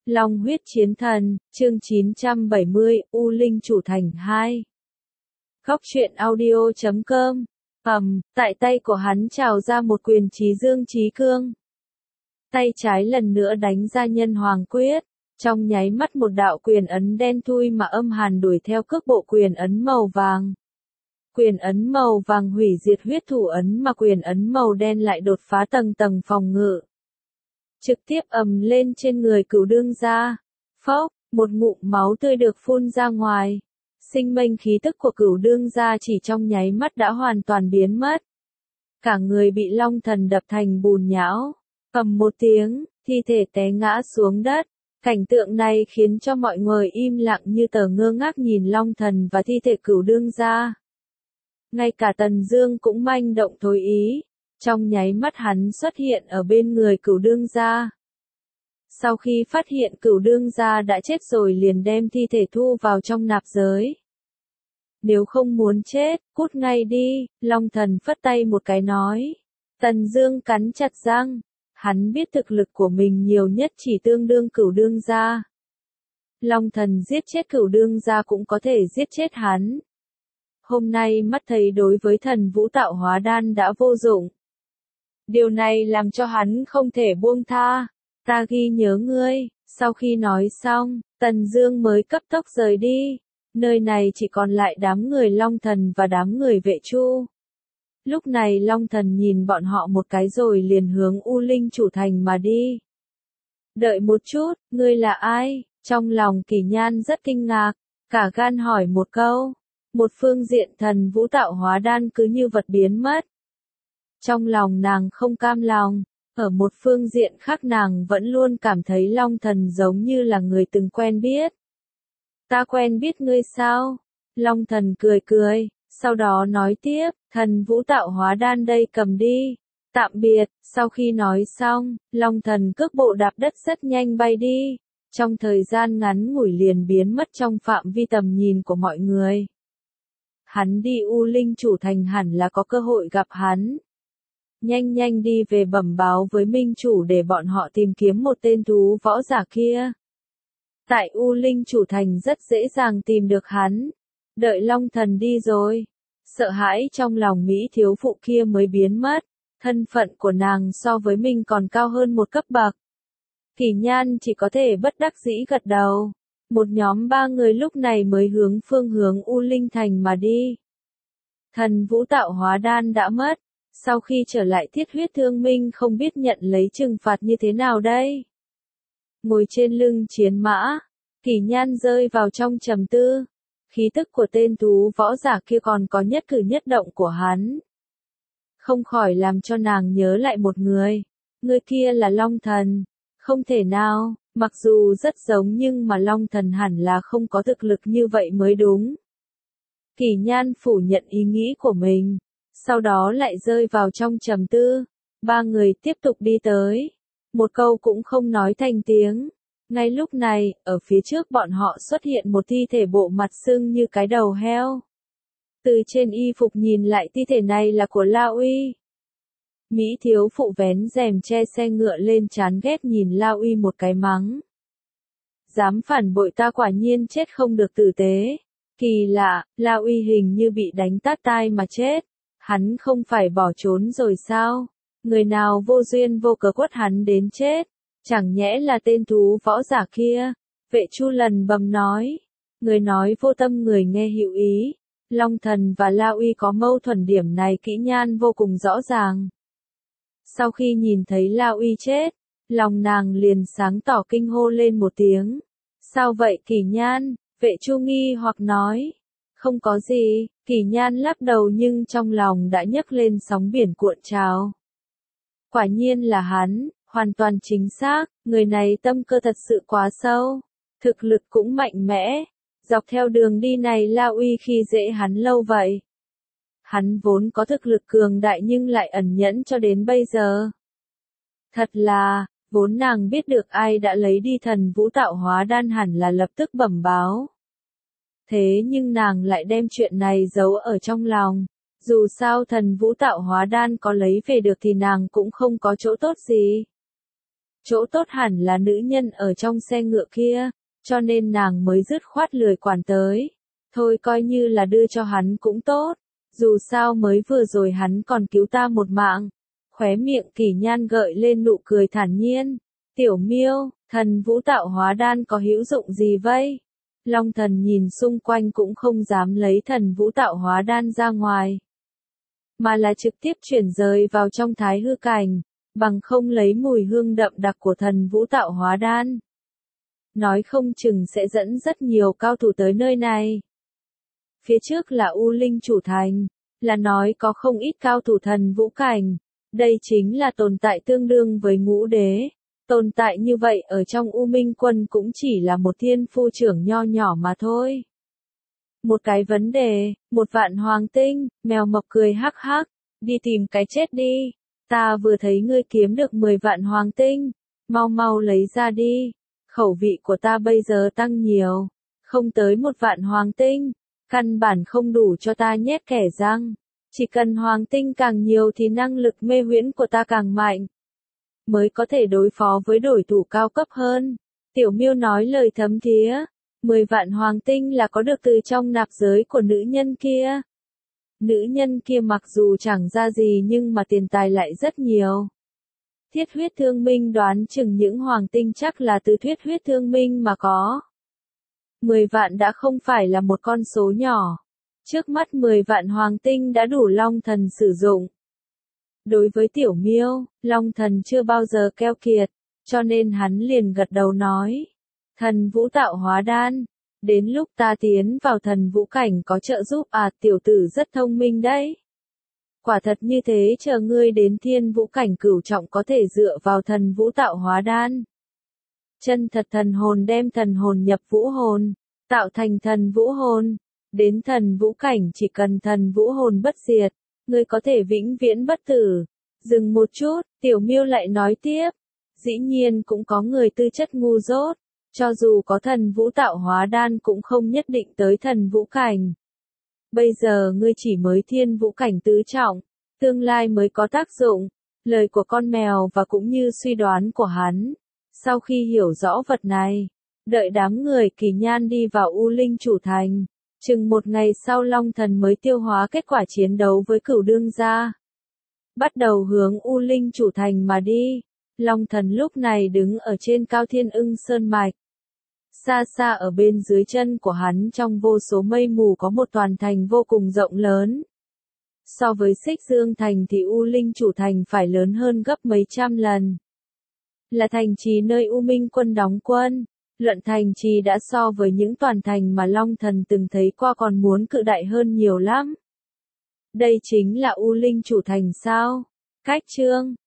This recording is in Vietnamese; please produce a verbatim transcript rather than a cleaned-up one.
Long huyết chiến thần, chương chín trăm bảy mươi, U Linh chủ thành hai. Góc truyện audio chấm com. Ầm, tại tay của hắn trào ra một quyền chí dương chí cương. Tay trái lần nữa đánh ra nhân hoàng quyết, trong nháy mắt một đạo quyền ấn đen thui mà âm hàn đuổi theo cước bộ quyền ấn màu vàng. Quyền ấn màu vàng hủy diệt huyết thủ ấn mà quyền ấn màu đen lại đột phá tầng tầng phòng ngự. Trực tiếp ầm lên trên người Cửu Đương Gia. Phốc, một ngụm máu tươi được phun ra ngoài. Sinh mệnh khí tức của Cửu Đương Gia chỉ trong nháy mắt đã hoàn toàn biến mất. Cả người bị Long Thần đập thành bùn nhão. Ầm một tiếng, thi thể té ngã xuống đất. Cảnh tượng này khiến cho mọi người im lặng như tờ ngơ ngác nhìn Long Thần và thi thể Cửu Đương Gia. Ngay cả Tần Dương cũng manh động thối ý. Trong nháy mắt hắn xuất hiện ở bên người Cửu Đương Gia. Sau khi phát hiện Cửu Đương Gia đã chết rồi liền đem thi thể thu vào trong nạp giới. Nếu không muốn chết, cút ngay đi, Long Thần phất tay một cái nói. Tần Dương cắn chặt răng, hắn biết thực lực của mình nhiều nhất chỉ tương đương Cửu Đương Gia. Long Thần giết chết Cửu Đương Gia cũng có thể giết chết hắn. Hôm nay mắt thấy đối với thần vũ tạo hóa đan đã vô dụng. Điều này làm cho hắn không thể buông tha. Ta ghi nhớ ngươi. Sau khi nói xong, Tần Dương mới cấp tốc rời đi. Nơi này chỉ còn lại đám người Long Thần và đám người Vệ Chu. Lúc này Long Thần nhìn bọn họ một cái rồi liền hướng U Linh chủ thành mà đi. Đợi một chút, ngươi là ai? Trong lòng Kỳ Nhan rất kinh ngạc, cả gan hỏi một câu. Một phương diện thần vũ tạo hóa đan cứ như vật biến mất. Trong lòng nàng không cam lòng, ở một phương diện khác nàng vẫn luôn cảm thấy Long Thần giống như là người từng quen biết. Ta quen biết ngươi sao? Long Thần cười cười, sau đó nói tiếp, thần vũ tạo hóa đan đây cầm đi. Tạm biệt, sau khi nói xong, Long Thần cước bộ đạp đất rất nhanh bay đi. Trong thời gian ngắn ngủi liền biến mất trong phạm vi tầm nhìn của mọi người. Hắn đi U Linh chủ thành hẳn là có cơ hội gặp hắn. Nhanh nhanh đi về bẩm báo với minh chủ để bọn họ tìm kiếm một tên thú võ giả kia. Tại U Linh chủ thành rất dễ dàng tìm được hắn. Đợi Long Thần đi rồi. Sợ hãi trong lòng Mỹ thiếu phụ kia mới biến mất. Thân phận của nàng so với mình còn cao hơn một cấp bậc. Kỳ Nhan chỉ có thể bất đắc dĩ gật đầu. Một nhóm ba người lúc này mới hướng phương hướng U Linh thành mà đi. Thần vũ tạo hóa đan đã mất. Sau khi trở lại Thiết Huyết Thương Minh không biết nhận lấy trừng phạt như thế nào đây. Ngồi trên lưng chiến mã, Kỳ Nhan rơi vào trong trầm tư. Khí tức của tên thú võ giả kia còn có nhất cử nhất động của hắn. Không khỏi làm cho nàng nhớ lại một người. Người kia là Long Thần. Không thể nào, mặc dù rất giống nhưng mà Long Thần hẳn là không có thực lực như vậy mới đúng. Kỳ Nhan phủ nhận ý nghĩ của mình. Sau đó lại rơi vào trong trầm tư. Ba người tiếp tục đi tới. Một câu cũng không nói thành tiếng. Ngay lúc này, ở phía trước bọn họ xuất hiện một thi thể bộ mặt sưng như cái đầu heo. Từ trên y phục nhìn lại thi thể này là của La Uy. Mỹ thiếu phụ vén rèm che xe ngựa lên chán ghét nhìn La Uy một cái mắng. Dám phản bội ta quả nhiên chết không được tử tế. Kỳ lạ, La Uy hình như bị đánh tát tai mà chết. Hắn không phải bỏ trốn rồi sao? Người nào vô duyên vô cớ quất hắn đến chết? Chẳng nhẽ là tên thú võ giả kia? Vệ Chu lần bầm nói. Người nói vô tâm người nghe hữu ý. Long Thần và La Uy có mâu thuẫn điểm này Kỹ Nhan vô cùng rõ ràng. Sau khi nhìn thấy La Uy chết, lòng nàng liền sáng tỏ kinh hô lên một tiếng. Sao vậy Kỳ Nhan? Vệ Chu nghi hoặc nói. Không có gì, Kỳ Nhan lắc đầu nhưng trong lòng đã nhấc lên sóng biển cuộn trào. Quả nhiên là hắn, hoàn toàn chính xác, người này tâm cơ thật sự quá sâu, thực lực cũng mạnh mẽ. Dọc theo đường đi này La Uy khi dễ hắn lâu vậy. Hắn vốn có thực lực cường đại nhưng lại ẩn nhẫn cho đến bây giờ. Thật là, vốn nàng biết được ai đã lấy đi thần vũ tạo hóa đan hẳn là lập tức bẩm báo. Thế nhưng nàng lại đem chuyện này giấu ở trong lòng. Dù sao thần vũ tạo hóa đan có lấy về được thì nàng cũng không có chỗ tốt gì. chỗ tốt hẳn là nữ nhân ở trong xe ngựa kia, cho nên nàng mới dứt khoát lười quản tới. Thôi coi như là đưa cho hắn cũng tốt, dù sao mới vừa rồi hắn còn cứu ta một mạng. Khóe miệng Kỳ Nhan gợi lên nụ cười thản nhiên. Tiểu Miêu, thần vũ tạo hóa đan có hữu dụng gì vậy? Long Thần nhìn xung quanh cũng không dám lấy thần vũ tạo hóa đan ra ngoài, mà là trực tiếp chuyển rời vào trong thái hư cảnh, bằng không lấy mùi hương đậm đặc của thần vũ tạo hóa đan. Nói không chừng sẽ dẫn rất nhiều cao thủ tới nơi này. Phía trước là U Linh chủ thành, là nói có không ít cao thủ thần vũ cảnh, đây chính là tồn tại tương đương với ngũ đế. Tồn tại như vậy ở trong U Minh quân cũng chỉ là một thiên phu trưởng nho nhỏ mà thôi. Một cái vấn đề, một vạn hoàng tinh, mèo mập cười hắc hắc, đi tìm cái chết đi. Ta vừa thấy ngươi kiếm được mười vạn hoàng tinh, mau mau lấy ra đi. Khẩu vị của ta bây giờ tăng nhiều, không tới một vạn hoàng tinh, căn bản không đủ cho ta nhét kẻ răng. Chỉ cần hoàng tinh càng nhiều thì năng lực mê huyễn của ta càng mạnh, mới có thể đối phó với đối thủ cao cấp hơn. Tiểu Miêu nói lời thấm thía, mười vạn hoàng tinh là có được từ trong nạp giới của nữ nhân kia. Nữ nhân kia mặc dù chẳng ra gì nhưng mà tiền tài lại rất nhiều. Thiết huyết thương minh đoán chừng những hoàng tinh chắc là từ thiết huyết thương minh mà có. mười vạn đã không phải là một con số nhỏ. Trước mắt mười vạn hoàng tinh đã đủ Long Thần sử dụng. Đối với Tiểu Miêu, Long Thần chưa bao giờ keo kiệt, cho nên hắn liền gật đầu nói. Thần vũ tạo hóa đan, đến lúc ta tiến vào thần vũ cảnh có trợ giúp à, tiểu tử rất thông minh đấy. Quả thật như thế, chờ ngươi đến thiên vũ cảnh cửu trọng có thể dựa vào thần vũ tạo hóa đan. Chân thật thần hồn đem thần hồn nhập vũ hồn, tạo thành thần vũ hồn. Đến thần vũ cảnh chỉ cần thần vũ hồn bất diệt, ngươi có thể vĩnh viễn bất tử. Dừng một chút, Tiểu Miêu lại nói tiếp. Dĩ nhiên cũng có người tư chất ngu dốt, cho dù có thần vũ tạo hóa đan cũng không nhất định tới thần vũ cảnh. Bây giờ ngươi chỉ mới thiên vũ cảnh tứ trọng, tương lai mới có tác dụng. Lời của con mèo và cũng như suy đoán của hắn. Sau khi hiểu rõ vật này, đợi đám người Kỳ Nhan đi vào U Linh chủ thành, chừng một ngày sau Long Thần mới tiêu hóa kết quả chiến đấu với Cửu Đương gia. Bắt đầu hướng U Linh chủ thành mà đi. Long Thần lúc này đứng ở trên cao Thiên Ưng Sơn Mạch. Xa xa ở bên dưới chân của hắn trong vô số mây mù có một toàn thành vô cùng rộng lớn. So với Xích Dương thành thì U Linh chủ thành phải lớn hơn gấp mấy trăm lần. Là thành trì nơi U Minh quân đóng quân. Luận thành trì đã so với những toàn thành mà Long Thần từng thấy qua còn muốn cự đại hơn nhiều lắm. Đây chính là U Linh chủ thành sao? Cách chương